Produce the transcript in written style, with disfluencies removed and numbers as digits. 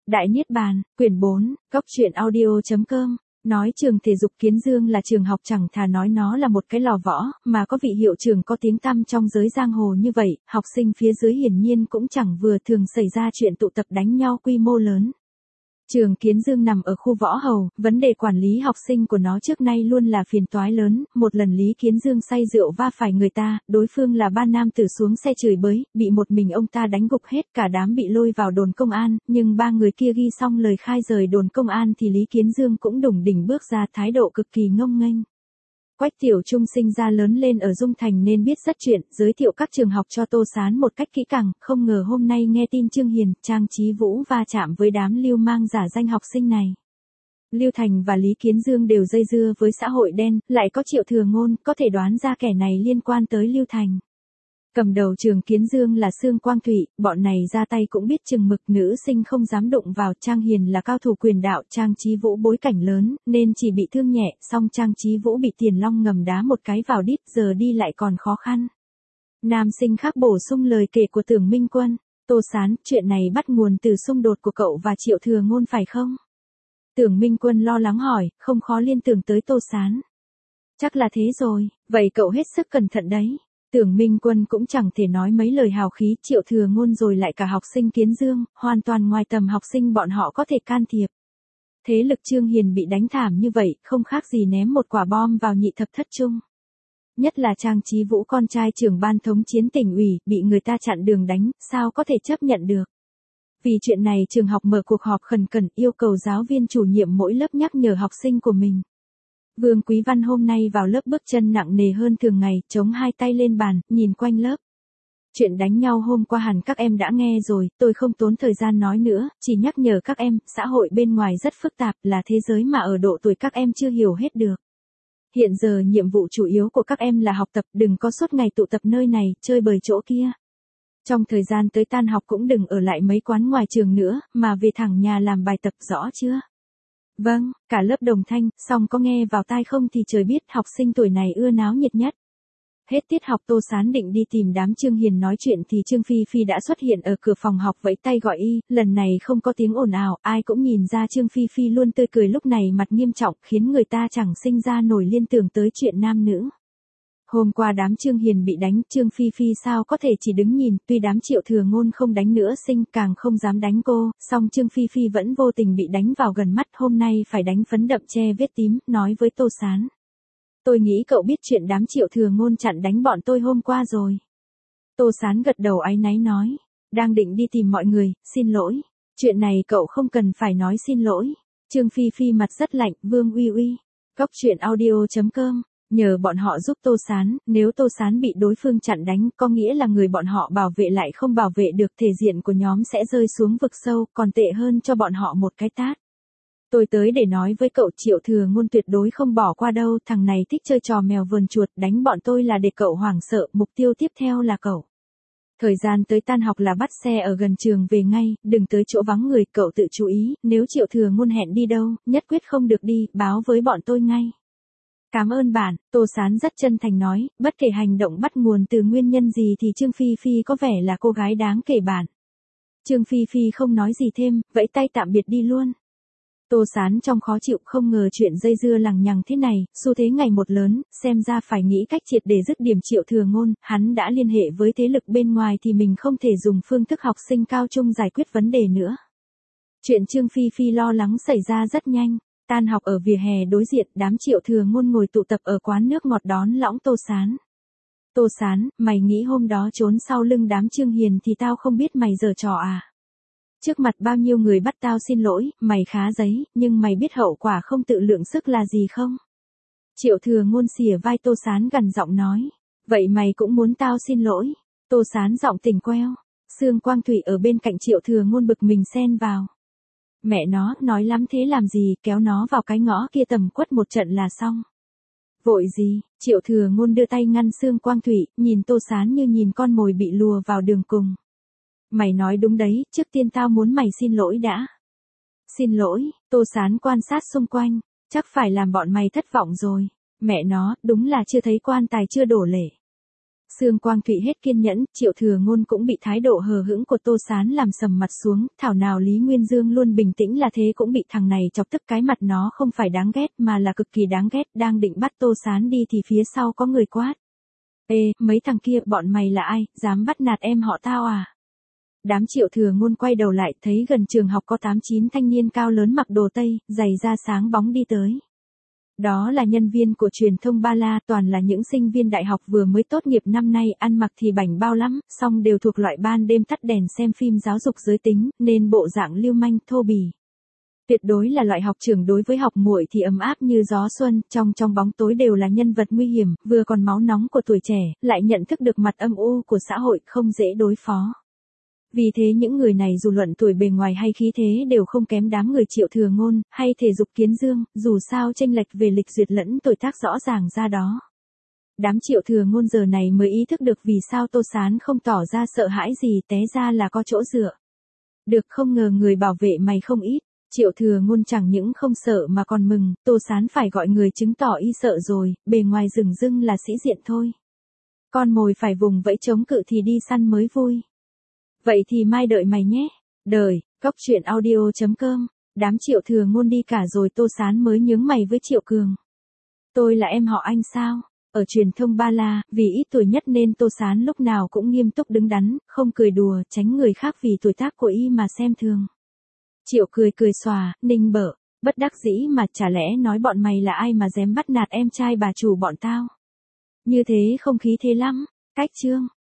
Đại Niết Bàn, quyển 4, góc truyện audio.com. Nói trường thể dục Kiến Dương là trường học chẳng thà nói nó là một cái lò võ, mà có vị hiệu trưởng có tiếng tăm trong giới giang hồ như vậy, học sinh phía dưới hiển nhiên cũng chẳng vừa thường xảy ra chuyện tụ tập đánh nhau quy mô lớn. Trường Kiến Dương nằm ở khu Võ Hầu, vấn đề quản lý học sinh của nó trước nay luôn là phiền toái lớn, một lần Lý Kiến Dương say rượu va phải người ta, đối phương là ba nam tử xuống xe chửi bới, bị một mình ông ta đánh gục hết, cả đám bị lôi vào đồn công an, nhưng ba người kia ghi xong lời khai rời đồn công an thì Lý Kiến Dương cũng đủng đỉnh bước ra, thái độ cực kỳ ngông nghênh. Quách Tiểu Trung sinh ra lớn lên ở Dung Thành nên biết rất chuyện, giới thiệu các trường học cho Tô Sán một cách kỹ càng, không ngờ hôm nay nghe tin Trương Hiền, Trang Chí Vũ va chạm với đám lưu mang giả danh học sinh này. Lưu Thành và Lý Kiến Dương đều dây dưa với xã hội đen, lại có Triệu Thừa Ngôn, có thể đoán ra kẻ này liên quan tới Lưu Thành. Cầm đầu trường Kiến Dương là Sương Quang Thụy, bọn này ra tay cũng biết chừng mực, nữ sinh không dám đụng vào. Trang Hiền là cao thủ quyền đạo, Trang Chí Vũ bối cảnh lớn, nên chỉ bị thương nhẹ, song Trang Chí Vũ bị Tiền Long ngầm đá một cái vào đít, giờ đi lại còn khó khăn. Nam sinh khác bổ sung lời kể của Tưởng Minh Quân, Tô Sán, chuyện này bắt nguồn từ xung đột của cậu và Triệu Thừa Ngôn phải không? Tưởng Minh Quân lo lắng hỏi, không khó liên tưởng tới Tô Sán. Chắc là thế rồi, vậy cậu hết sức cẩn thận đấy. Tưởng Minh Quân cũng chẳng thể nói mấy lời hào khí, Triệu Thừa Ngôn rồi lại cả học sinh Kiến Dương, hoàn toàn ngoài tầm học sinh bọn họ có thể can thiệp. Thế lực Trương Hiền bị đánh thảm như vậy, không khác gì ném một quả bom vào nhị thập thất trung. Nhất là Trang Chí Vũ con trai trưởng ban thống chiến tỉnh ủy, bị người ta chặn đường đánh, sao có thể chấp nhận được. Vì chuyện này trường học mở cuộc họp khẩn cần yêu cầu giáo viên chủ nhiệm mỗi lớp nhắc nhở học sinh của mình. Vương Quý Văn hôm nay vào lớp bước chân nặng nề hơn thường ngày, chống hai tay lên bàn, nhìn quanh lớp. Chuyện đánh nhau hôm qua hẳn các em đã nghe rồi, tôi không tốn thời gian nói nữa, chỉ nhắc nhở các em, xã hội bên ngoài rất phức tạp, là thế giới mà ở độ tuổi các em chưa hiểu hết được. Hiện giờ nhiệm vụ chủ yếu của các em là học tập, đừng có suốt ngày tụ tập nơi này, chơi bời chỗ kia. Trong thời gian tới tan học cũng đừng ở lại mấy quán ngoài trường nữa, mà về thẳng nhà làm bài tập, rõ chưa? Vâng, cả lớp đồng thanh, song có nghe vào tai không thì trời biết, học sinh tuổi này ưa náo nhiệt nhất. Hết tiết học Tô Sán định đi tìm đám Trương Hiền nói chuyện thì Trương Phi Phi đã xuất hiện ở cửa phòng học vẫy tay gọi y, lần này không có tiếng ồn ào, ai cũng nhìn ra Trương Phi Phi luôn tươi cười lúc này mặt nghiêm trọng, khiến người ta chẳng sinh ra nổi liên tưởng tới chuyện nam nữ. Hôm qua đám Trương Hiền bị đánh, Trương Phi Phi sao có thể chỉ đứng nhìn, tuy đám Triệu Thừa Ngôn không đánh nữa sinh càng không dám đánh cô, song Trương Phi Phi vẫn vô tình bị đánh vào gần mắt, hôm nay phải đánh phấn đậm che vết tím, nói với Tô Sán. Tôi nghĩ cậu biết chuyện đám Triệu Thừa Ngôn chặn đánh bọn tôi hôm qua rồi. Tô Sán gật đầu áy náy nói, đang định đi tìm mọi người, xin lỗi. Chuyện này cậu không cần phải nói xin lỗi. Trương Phi Phi mặt rất lạnh, Vương Uy Uy. Góc truyện audio.com. Nhờ bọn họ giúp Tô Sán, nếu Tô Sán bị đối phương chặn đánh, có nghĩa là người bọn họ bảo vệ lại không bảo vệ được, thể diện của nhóm sẽ rơi xuống vực sâu, còn tệ hơn cho bọn họ một cái tát. Tôi tới để nói với cậu, Triệu Thừa Ngôn tuyệt đối không bỏ qua đâu, thằng này thích chơi trò mèo vờn chuột, đánh bọn tôi là để cậu hoảng sợ, mục tiêu tiếp theo là cậu. Thời gian tới tan học là bắt xe ở gần trường về ngay, đừng tới chỗ vắng người, cậu tự chú ý, nếu Triệu Thừa Ngôn hẹn đi đâu, nhất quyết không được đi, báo với bọn tôi ngay. Cảm ơn bạn, Tô Sán rất chân thành nói, bất kể hành động bắt nguồn từ nguyên nhân gì thì Trương Phi Phi có vẻ là cô gái đáng kể bạn. Trương Phi Phi không nói gì thêm, vẫy tay tạm biệt đi luôn. Tô Sán trong khó chịu, không ngờ chuyện dây dưa lằng nhằng thế này, xu thế ngày một lớn, xem ra phải nghĩ cách triệt để dứt điểm Triệu Thừa Ngôn, hắn đã liên hệ với thế lực bên ngoài thì mình không thể dùng phương thức học sinh cao trung giải quyết vấn đề nữa. Chuyện Trương Phi Phi lo lắng xảy ra rất nhanh. Tan học ở vỉa hè đối diện, đám Triệu Thừa Ngôn ngồi tụ tập ở quán nước ngọt đón lõng Tô Sán. Tô Sán, mày nghĩ hôm đó trốn sau lưng đám Trương Hiền thì tao không biết mày giở trò à? Trước mặt bao nhiêu người bắt tao xin lỗi, mày khá giấy, nhưng mày biết hậu quả không tự lượng sức là gì không? Triệu Thừa Ngôn xìa vai Tô Sán gằn giọng nói. Vậy mày cũng muốn tao xin lỗi? Tô Sán giọng tỉnh queo. Sương Quang Thụy ở bên cạnh Triệu Thừa Ngôn bực mình xen vào. Mẹ nó, nói lắm thế làm gì, kéo nó vào cái ngõ kia tầm quất một trận là xong. Vội gì, Triệu Thừa Ngôn đưa tay ngăn Sương Quang Thụy, nhìn Tô Sán như nhìn con mồi bị lùa vào đường cùng. Mày nói đúng đấy, trước tiên tao muốn mày xin lỗi đã. Xin lỗi, Tô Sán quan sát xung quanh, chắc phải làm bọn mày thất vọng rồi. Mẹ nó, đúng là chưa thấy quan tài chưa đổ lệ. Sương Quang Thụy hết kiên nhẫn, Triệu Thừa Ngôn cũng bị thái độ hờ hững của Tô Sán làm sầm mặt xuống, thảo nào Lý Nguyên Dương luôn bình tĩnh là thế cũng bị thằng này chọc tức, cái mặt nó không phải đáng ghét mà là cực kỳ đáng ghét, đang định bắt Tô Sán đi thì phía sau có người quát. Ê, mấy thằng kia, bọn mày là ai, dám bắt nạt em họ tao à? Đám Triệu Thừa Ngôn quay đầu lại, thấy gần trường học có 8-9 thanh niên cao lớn mặc đồ tây, giày da sáng bóng đi tới. Đó là nhân viên của truyền thông Ba La, toàn là những sinh viên đại học vừa mới tốt nghiệp năm nay, ăn mặc thì bảnh bao lắm, song đều thuộc loại ban đêm tắt đèn xem phim giáo dục giới tính, nên bộ dạng lưu manh, thô bỉ. Tuyệt đối là loại học trưởng, đối với học muội thì ấm áp như gió xuân, trong bóng tối đều là nhân vật nguy hiểm, vừa còn máu nóng của tuổi trẻ, lại nhận thức được mặt âm u của xã hội, không dễ đối phó. Vì thế những người này dù luận tuổi bề ngoài hay khí thế đều không kém đám người Triệu Thừa Ngôn, hay thể dục Kiến Dương, dù sao chênh lệch về lịch duyệt lẫn tuổi tác rõ ràng ra đó. Đám Triệu Thừa Ngôn giờ này mới ý thức được vì sao Tô Sán không tỏ ra sợ hãi gì, té ra là có chỗ dựa. Được, không ngờ người bảo vệ mày không ít. Triệu Thừa Ngôn chẳng những không sợ mà còn mừng, Tô Sán phải gọi người chứng tỏ y sợ rồi, bề ngoài rừng rưng là sĩ diện thôi. Con mồi phải vùng vẫy chống cự thì đi săn mới vui. Vậy thì mai đợi mày nhé. Đời, Cóc Truyện Audio.com. Đám Triệu Thừa Ngôn đi cả rồi Tô Sán mới nhướng mày với Triệu Cường. Tôi là em họ anh sao? Ở truyền thông Ba La, vì ít tuổi nhất nên Tô Sán lúc nào cũng nghiêm túc đứng đắn, không cười đùa, tránh người khác vì tuổi tác của y mà xem thường. Triệu cười xòa, nịnh bợ, bất đắc dĩ mà chả lẽ nói bọn mày là ai mà dám bắt nạt em trai bà chủ bọn tao. Như thế không khí thế lắm, cách chương.